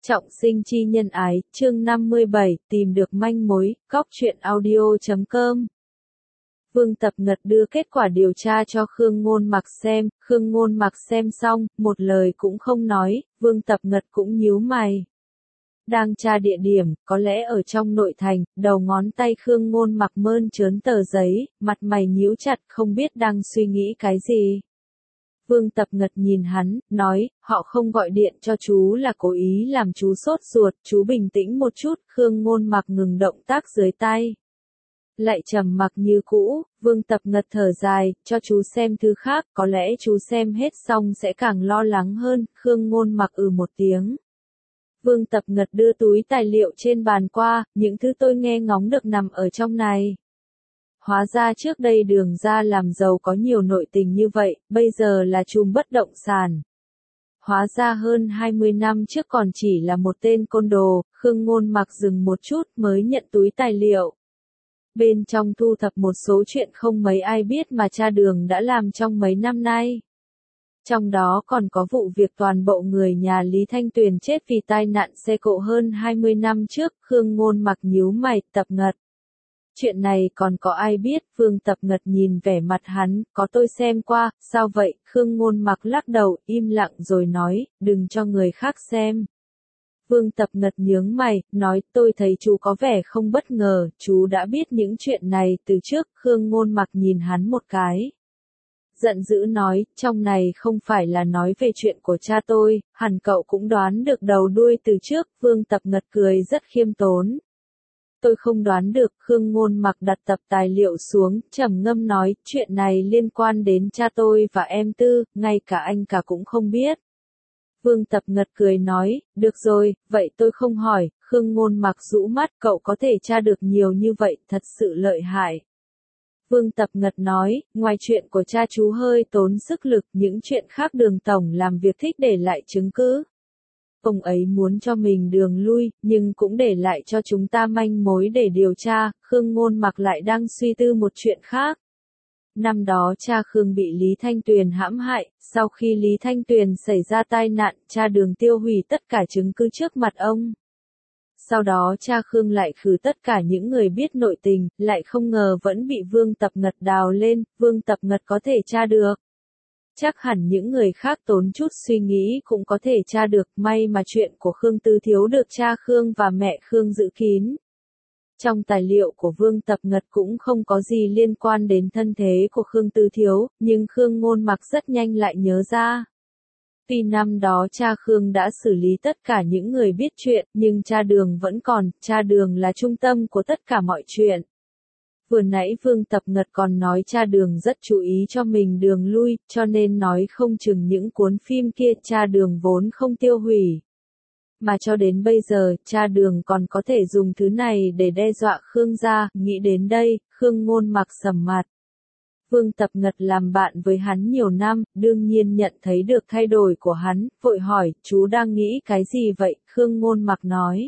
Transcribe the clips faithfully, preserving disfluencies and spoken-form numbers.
Trọng sinh chi nhân ái, chương năm mươi bảy, tìm được manh mối, góc truyện audio chấm com. Vương Tập Ngật đưa kết quả điều tra cho Khương Ngôn Mặc xem, Khương Ngôn Mặc xem xong, một lời cũng không nói, Vương Tập Ngật cũng nhíu mày. Đang tra địa điểm, có lẽ ở trong nội thành, đầu ngón tay Khương Ngôn Mặc mơn trớn tờ giấy, mặt mày nhíu chặt không biết đang suy nghĩ cái gì. Vương Tập Ngật nhìn hắn, nói, họ không gọi điện cho chú là cố ý làm chú sốt ruột, chú bình tĩnh một chút, Khương Ngôn Mặc ngừng động tác dưới tay. Lại trầm mặc như cũ, Vương Tập Ngật thở dài, cho chú xem thứ khác, có lẽ chú xem hết xong sẽ càng lo lắng hơn, Khương Ngôn Mặc ừ một tiếng. Vương Tập Ngật đưa túi tài liệu trên bàn qua, những thứ tôi nghe ngóng được nằm ở trong này. Hóa ra trước đây Đường ra làm giàu có nhiều nội tình như vậy, bây giờ là trùm bất động sản. Hóa ra hơn hai mươi năm trước còn chỉ là một tên côn đồ, Khương Ngôn Mặc dừng một chút mới nhận túi tài liệu. Bên trong thu thập một số chuyện không mấy ai biết mà cha Đường đã làm trong mấy năm nay. Trong đó còn có vụ việc toàn bộ người nhà Lý Thanh Tuyền chết vì tai nạn xe cộ hơn hai mươi năm trước, Khương Ngôn Mặc nhíu mày, Tập Ngật. Chuyện này còn có ai biết, Vương Tập Ngật nhìn vẻ mặt hắn, có tôi xem qua, sao vậy, Khương Ngôn Mặc lắc đầu, im lặng rồi nói, đừng cho người khác xem. Vương Tập Ngật nhướng mày, nói, tôi thấy chú có vẻ không bất ngờ, chú đã biết những chuyện này từ trước, Khương Ngôn Mặc nhìn hắn một cái. Giận dữ nói, trong này không phải là nói về chuyện của cha tôi, hẳn cậu cũng đoán được đầu đuôi từ trước, Vương Tập Ngật cười rất khiêm tốn. Tôi không đoán được, Khương Ngôn Mặc đặt tập tài liệu xuống, trầm ngâm nói, chuyện này liên quan đến cha tôi và em Tư, ngay cả anh cả cũng không biết. Vương Tập Ngật cười nói, được rồi, vậy tôi không hỏi, Khương Ngôn Mặc rũ mắt, cậu có thể tra được nhiều như vậy, thật sự lợi hại. Vương Tập Ngật nói, ngoài chuyện của cha chú hơi tốn sức lực, những chuyện khác Đường tổng làm việc thích để lại chứng cứ. Ông ấy muốn cho mình đường lui, nhưng cũng để lại cho chúng ta manh mối để điều tra, Khương Ngôn Mặc lại đang suy tư một chuyện khác. Năm đó cha Khương bị Lý Thanh Tuyền hãm hại, sau khi Lý Thanh Tuyền xảy ra tai nạn, cha Đường tiêu hủy tất cả chứng cứ trước mặt ông. Sau đó cha Khương lại khử tất cả những người biết nội tình, lại không ngờ vẫn bị Vương Tập Ngật đào lên, Vương Tập Ngật có thể tra được. Chắc hẳn những người khác tốn chút suy nghĩ cũng có thể tra được, may mà chuyện của Khương Tư Thiếu được cha Khương và mẹ Khương giữ kín. Trong tài liệu của Vương Tập Ngật cũng không có gì liên quan đến thân thế của Khương Tư Thiếu, nhưng Khương Ngôn Mặc rất nhanh lại nhớ ra. Tuy năm đó cha Khương đã xử lý tất cả những người biết chuyện, nhưng cha Đường vẫn còn, cha Đường là trung tâm của tất cả mọi chuyện. Vừa nãy Vương Tập Ngật còn nói cha Đường rất chú ý cho mình đường lui, cho nên nói không chừng những cuốn phim kia cha Đường vốn không tiêu hủy. Mà cho đến bây giờ, cha Đường còn có thể dùng thứ này để đe dọa Khương gia, nghĩ đến đây, Khương Ngôn Mặc sầm mặt. Vương Tập Ngật làm bạn với hắn nhiều năm, đương nhiên nhận thấy được thay đổi của hắn, vội hỏi, chú đang nghĩ cái gì vậy, Khương Ngôn Mặc nói.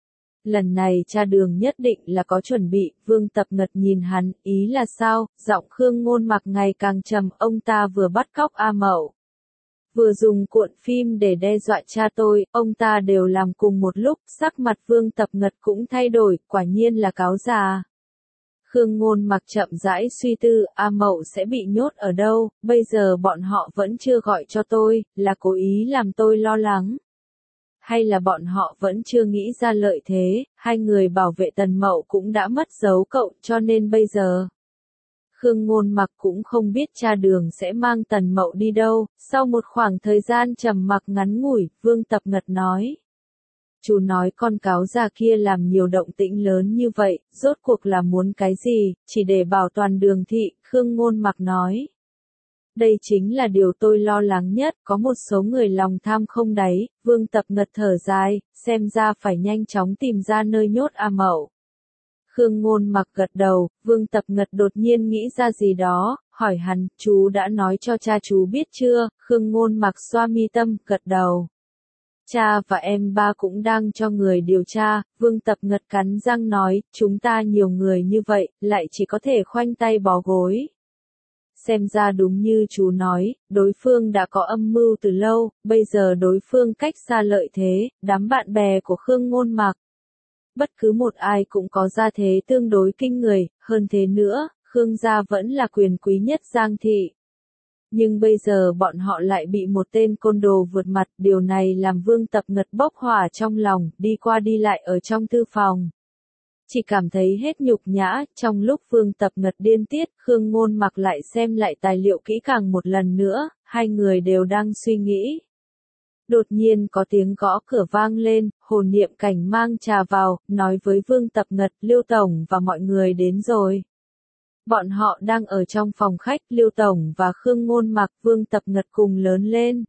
Lần này cha Đường nhất định là có chuẩn bị, Vương Tập Ngật nhìn hắn, ý là sao, giọng Khương Ngôn Mặc ngày càng trầm, ông ta vừa bắt cóc A Mậu. Vừa dùng cuộn phim để đe dọa cha tôi, ông ta đều làm cùng một lúc, sắc mặt Vương Tập Ngật cũng thay đổi, quả nhiên là cáo già. Khương Ngôn Mặc chậm rãi suy tư, A Mậu sẽ bị nhốt ở đâu, bây giờ bọn họ vẫn chưa gọi cho tôi, là cố ý làm tôi lo lắng. Hay là bọn họ vẫn chưa nghĩ ra lợi thế, hai người bảo vệ Tần Mậu cũng đã mất dấu cậu cho nên bây giờ. Khương Ngôn Mặc cũng không biết cha Đường sẽ mang Tần Mậu đi đâu, sau một khoảng thời gian trầm mặc ngắn ngủi, Vương Tập Ngật nói. Chú nói con cáo già kia làm nhiều động tĩnh lớn như vậy, rốt cuộc là muốn cái gì, chỉ để bảo toàn Đường thị, Khương Ngôn Mặc nói. Đây chính là điều tôi lo lắng nhất, có một số người lòng tham không đáy, Vương Tập Ngật thở dài, xem ra phải nhanh chóng tìm ra nơi nhốt A Mậu. Khương Ngôn Mặc gật đầu, Vương Tập Ngật đột nhiên nghĩ ra gì đó, hỏi hắn, chú đã nói cho cha chú biết chưa, Khương Ngôn Mặc xoa mi tâm, gật đầu. Cha và em ba cũng đang cho người điều tra, Vương Tập Ngật cắn răng nói, chúng ta nhiều người như vậy, lại chỉ có thể khoanh tay bó gối. xem ra đúng như chú nói, đối phương đã có âm mưu từ lâu, bây giờ đối phương cách xa lợi thế, đám bạn bè của Khương Ngôn Mặc. Bất cứ một ai cũng có gia thế tương đối kinh người, hơn thế nữa, Khương gia vẫn là quyền quý nhất Giang thị. Nhưng bây giờ bọn họ lại bị một tên côn đồ vượt mặt, điều này làm Vương Tập Ngật bốc hỏa trong lòng, đi qua đi lại ở trong thư phòng. Chỉ cảm thấy hết nhục nhã, trong lúc Vương Tập Ngật điên tiết, Khương Ngôn Mặc lại xem lại tài liệu kỹ càng một lần nữa, hai người đều đang suy nghĩ. Đột nhiên có tiếng gõ cửa vang lên, Hồ Niệm Cảnh mang trà vào, nói với Vương Tập Ngật, Liêu Tổng và mọi người đến rồi. Bọn họ đang ở trong phòng khách, Liêu Tổng và Khương Ngôn Mặc, Vương Tập Ngật cùng lớn lên.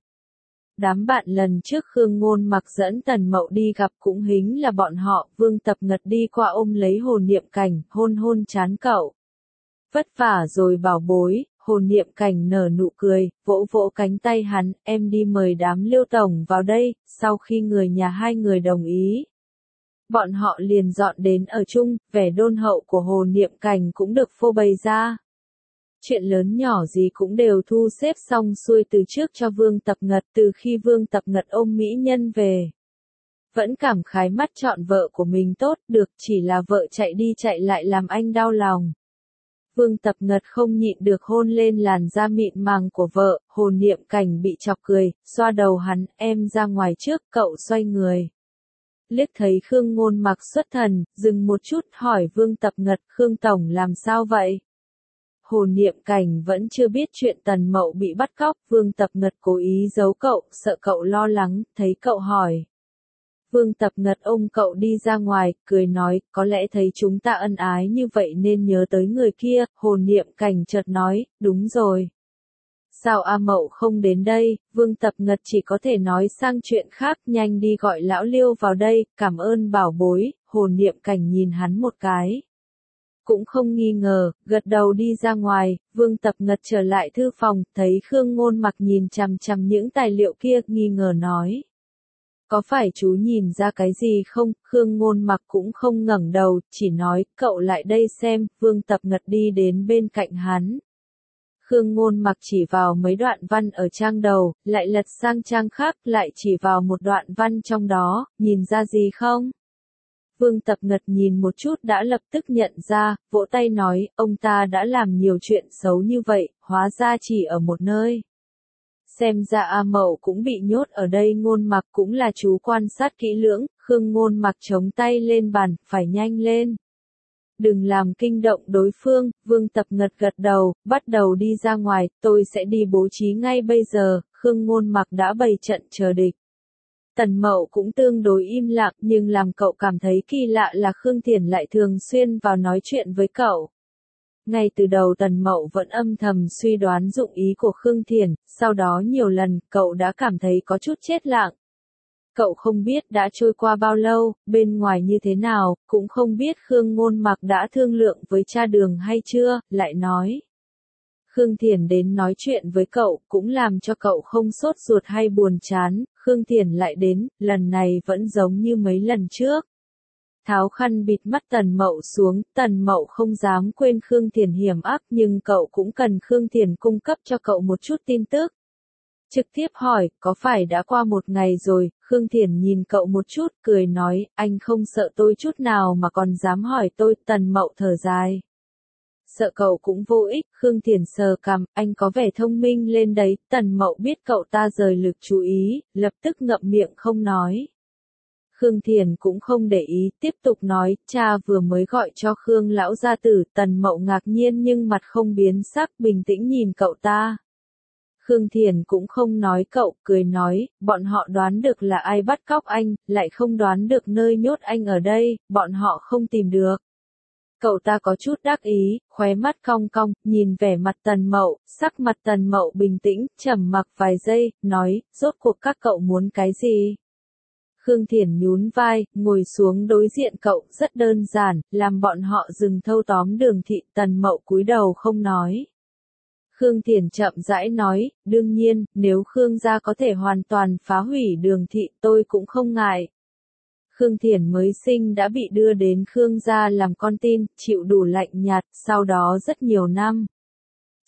Đám bạn lần trước Khương Ngôn Mặc dẫn Tần Mậu đi gặp cũng hính là bọn họ, Vương Tập Ngật đi qua ôm lấy Hồ Niệm Cảnh, hôn hôn trán cậu. Vất vả rồi bảo bối, Hồ Niệm Cảnh nở nụ cười, vỗ vỗ cánh tay hắn, em đi mời đám Liêu Tổng vào đây, sau khi người nhà hai người đồng ý. Bọn họ liền dọn đến ở chung, vẻ đôn hậu của Hồ Niệm Cảnh cũng được phô bày ra. Chuyện lớn nhỏ gì cũng đều thu xếp xong xuôi từ trước cho Vương Tập Ngật, từ khi Vương Tập Ngật ôm mỹ nhân về. Vẫn cảm khái mắt chọn vợ của mình tốt, được chỉ là vợ chạy đi chạy lại làm anh đau lòng. Vương Tập Ngật không nhịn được hôn lên làn da mịn màng của vợ, Hồ Niệm Cảnh bị chọc cười, xoa đầu hắn, em ra ngoài trước, cậu xoay người. Liếc thấy Khương Ngôn Mặc xuất thần, dừng một chút hỏi Vương Tập Ngật, Khương Tổng làm sao vậy? Hồ Niệm Cảnh vẫn chưa biết chuyện Tần Mậu bị bắt cóc, Vương Tập Ngật cố ý giấu cậu, sợ cậu lo lắng, thấy cậu hỏi. Vương Tập Ngật ôm cậu đi ra ngoài, cười nói, có lẽ thấy chúng ta ân ái như vậy nên nhớ tới người kia, Hồ Niệm Cảnh chợt nói, đúng rồi. Sao A Mậu không đến đây, Vương Tập Ngật chỉ có thể nói sang chuyện khác, nhanh đi gọi lão Liêu vào đây, cảm ơn bảo bối, Hồ Niệm Cảnh nhìn hắn một cái. Cũng không nghi ngờ, gật đầu đi ra ngoài, Vương Tập Ngật trở lại thư phòng, thấy Khương Ngôn Mặc nhìn chằm chằm những tài liệu kia, nghi ngờ nói. Có phải chú nhìn ra cái gì không? Khương Ngôn Mặc cũng không ngẩng đầu, chỉ nói, cậu lại đây xem, Vương Tập Ngật đi đến bên cạnh hắn. Khương Ngôn Mặc chỉ vào mấy đoạn văn ở trang đầu, lại lật sang trang khác, lại chỉ vào một đoạn văn trong đó, nhìn ra gì không? Vương Tập Ngật nhìn một chút đã lập tức nhận ra, vỗ tay nói, ông ta đã làm nhiều chuyện xấu như vậy, hóa ra chỉ ở một nơi. Xem ra A Mậu cũng bị nhốt ở đây. Ngôn Mặc cũng là chú quan sát kỹ lưỡng, Khương Ngôn Mặc chống tay lên bàn, phải nhanh lên. Đừng làm kinh động đối phương, Vương Tập Ngật gật đầu, bắt đầu đi ra ngoài, tôi sẽ đi bố trí ngay bây giờ, Khương Ngôn Mặc đã bày trận chờ địch. Tần Mậu cũng tương đối im lặng, nhưng làm cậu cảm thấy kỳ lạ là Khương Thiển lại thường xuyên vào nói chuyện với cậu. Ngay từ đầu Tần Mậu vẫn âm thầm suy đoán dụng ý của Khương Thiển, sau đó nhiều lần, cậu đã cảm thấy có chút chết lặng. Cậu không biết đã trôi qua bao lâu, bên ngoài như thế nào, cũng không biết Khương Ngôn Mặc đã thương lượng với cha Đường hay chưa, lại nói. Khương Thiển đến nói chuyện với cậu, cũng làm cho cậu không sốt ruột hay buồn chán, Khương Thiển lại đến, lần này vẫn giống như mấy lần trước. Tháo khăn bịt mắt Tần Mậu xuống, Tần Mậu không dám quên Khương Thiển hiểm ác, nhưng cậu cũng cần Khương Thiển cung cấp cho cậu một chút tin tức. Trực tiếp hỏi, có phải đã qua một ngày rồi, Khương Thiển nhìn cậu một chút, cười nói, anh không sợ tôi chút nào mà còn dám hỏi tôi, Tần Mậu thở dài. Sợ cậu cũng vô ích, Khương Thiển sờ cằm, anh có vẻ thông minh lên đấy, Tần Mậu biết cậu ta rời lực chú ý, lập tức ngậm miệng không nói. Khương Thiển cũng không để ý, tiếp tục nói, cha vừa mới gọi cho Khương lão gia tử, Tần Mậu ngạc nhiên nhưng mặt không biến sắc, bình tĩnh nhìn cậu ta. Khương Thiển cũng không nói cậu, cười nói, bọn họ đoán được là ai bắt cóc anh, lại không đoán được nơi nhốt anh ở đây, bọn họ không tìm được. Cậu ta có chút đắc ý, khóe mắt cong cong, nhìn vẻ mặt Tần Mậu, sắc mặt Tần Mậu bình tĩnh, trầm mặc vài giây, nói, rốt cuộc các cậu muốn cái gì? Khương Thiển nhún vai, ngồi xuống đối diện cậu, rất đơn giản, làm bọn họ dừng thâu tóm Đường thị, Tần Mậu cúi đầu không nói. Khương Thiển chậm rãi nói, đương nhiên, nếu Khương gia có thể hoàn toàn phá hủy Đường thị, tôi cũng không ngại. Khương Thiển mới sinh đã bị đưa đến Khương gia làm con tin, chịu đủ lạnh nhạt, sau đó rất nhiều năm.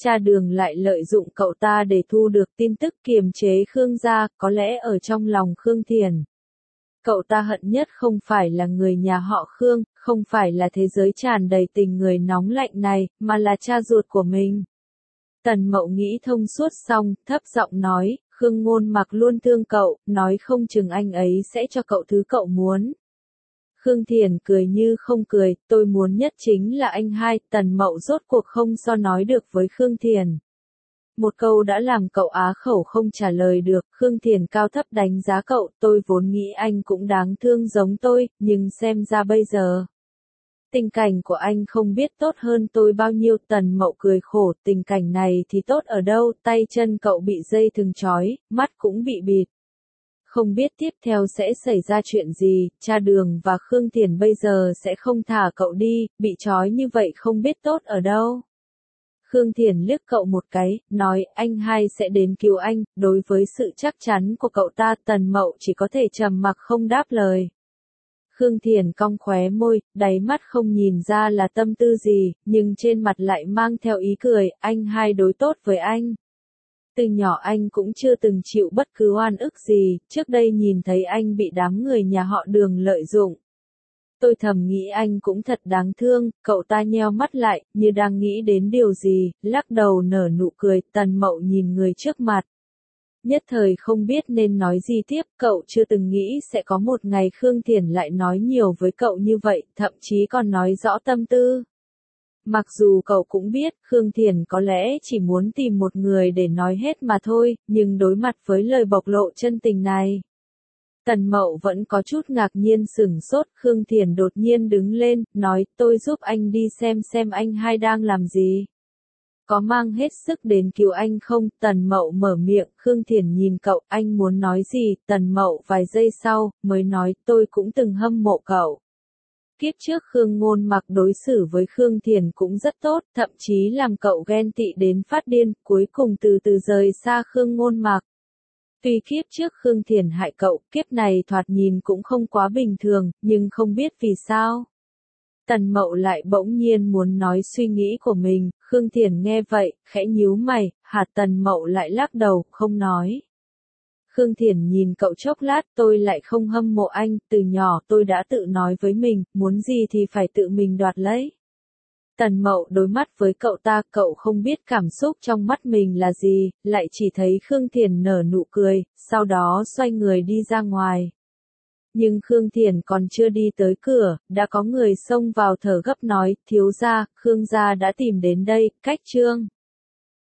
cha Đường lại lợi dụng cậu ta để thu được tin tức kiềm chế Khương gia, có lẽ ở trong lòng Khương Thiền. Cậu ta hận nhất không phải là người nhà họ Khương, không phải là thế giới tràn đầy tình người nóng lạnh này, mà là cha ruột của mình. Tần Mậu nghĩ thông suốt xong, thấp giọng nói, Khương Ngôn Mặc luôn thương cậu, nói không chừng anh ấy sẽ cho cậu thứ cậu muốn. Khương Thiền cười như không cười, tôi muốn nhất chính là anh hai. Tần Mậu rốt cuộc không so nói được với Khương Thiền. Một câu đã làm cậu á khẩu không trả lời được. Khương Thiền cao thấp đánh giá cậu, tôi vốn nghĩ anh cũng đáng thương giống tôi, nhưng xem ra bây giờ tình cảnh của anh không biết tốt hơn tôi bao nhiêu. Tần Mậu cười khổ, tình cảnh này thì tốt ở đâu, tay chân cậu bị dây thừng trói, mắt cũng bị bịt. Không biết tiếp theo sẽ xảy ra chuyện gì, cha Đường và Khương Thiền bây giờ sẽ không thả cậu đi, bị trói như vậy không biết tốt ở đâu. Khương Thiền liếc cậu một cái, nói anh hai sẽ đến cứu anh. Đối với sự chắc chắn của cậu ta, Tần Mậu chỉ có thể trầm mặc không đáp lời. Khương Thiền cong khóe môi, đáy mắt không nhìn ra là tâm tư gì, nhưng trên mặt lại mang theo ý cười, anh hai đối tốt với anh. Từ nhỏ anh cũng chưa từng chịu bất cứ oan ức gì, trước đây nhìn thấy anh bị đám người nhà họ Đường lợi dụng. Tôi thầm nghĩ anh cũng thật đáng thương. Cậu ta nheo mắt lại, như đang nghĩ đến điều gì, lắc đầu nở nụ cười. Tần Mậu nhìn người trước mặt, nhất thời không biết nên nói gì tiếp. Cậu chưa từng nghĩ sẽ có một ngày Khương Thiền lại nói nhiều với cậu như vậy, thậm chí còn nói rõ tâm tư. Mặc dù cậu cũng biết, Khương Thiền có lẽ chỉ muốn tìm một người để nói hết mà thôi, nhưng đối mặt với lời bộc lộ chân tình này, Tần Mậu vẫn có chút ngạc nhiên sửng sốt. Khương Thiền đột nhiên đứng lên, nói, tôi giúp anh đi xem xem anh hai đang làm gì. Có mang hết sức đến cứu anh không? Tần Mậu mở miệng. Khương Thiền nhìn cậu, anh muốn nói gì? Tần Mậu vài giây sau, mới nói, tôi cũng từng hâm mộ cậu. Kiếp trước Khương Ngôn Mặc đối xử với Khương Thiền cũng rất tốt, thậm chí làm cậu ghen tị đến phát điên, cuối cùng từ từ rời xa Khương Ngôn Mặc. Tuy kiếp trước Khương Thiền hại cậu, kiếp này thoạt nhìn cũng không quá bình thường, nhưng không biết vì sao. Tần Mậu lại bỗng nhiên muốn nói suy nghĩ của mình. Khương Thiền nghe vậy, khẽ nhíu mày, hạt. Tần Mậu lại lắc đầu, không nói. Khương Thiền nhìn cậu chốc lát, tôi lại không hâm mộ anh, từ nhỏ tôi đã tự nói với mình, muốn gì thì phải tự mình đoạt lấy. Tần Mậu đối mắt với cậu ta, cậu không biết cảm xúc trong mắt mình là gì, lại chỉ thấy Khương Thiền nở nụ cười, sau đó xoay người đi ra ngoài. Nhưng Khương Thiền còn chưa đi tới cửa, đã có người xông vào thở gấp nói, thiếu gia, Khương gia đã tìm đến đây, cách trương.